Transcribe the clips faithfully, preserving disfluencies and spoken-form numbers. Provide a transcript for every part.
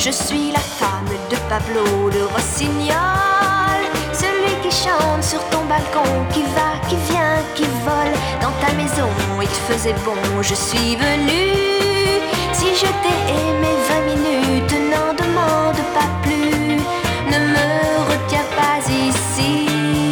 Je suis la femme de Pablo de Rossignol, celui qui chante sur ton balcon, qui va, qui vient, qui vole dans ta maison. Il te faisait bon, je suis venue. Si je t'ai aimé vingt minutes, n'en demande pas plus. Ne me retiens pas ici.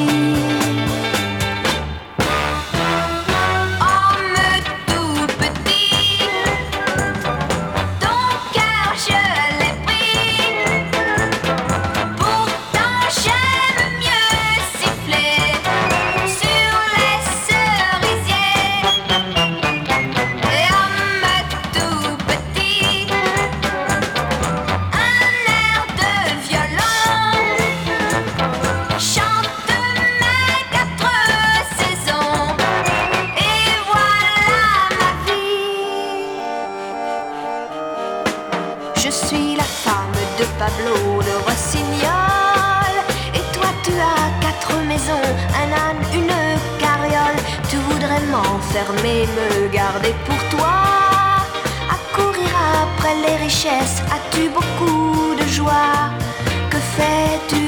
Je suis la femme de Pablo de Rossignol. Et toi tu as quatre maisons, un âne, une carriole. Tu voudrais m'enfermer, me garder pour toi. À courir après les richesses, as-tu beaucoup de joie? Que fais-tu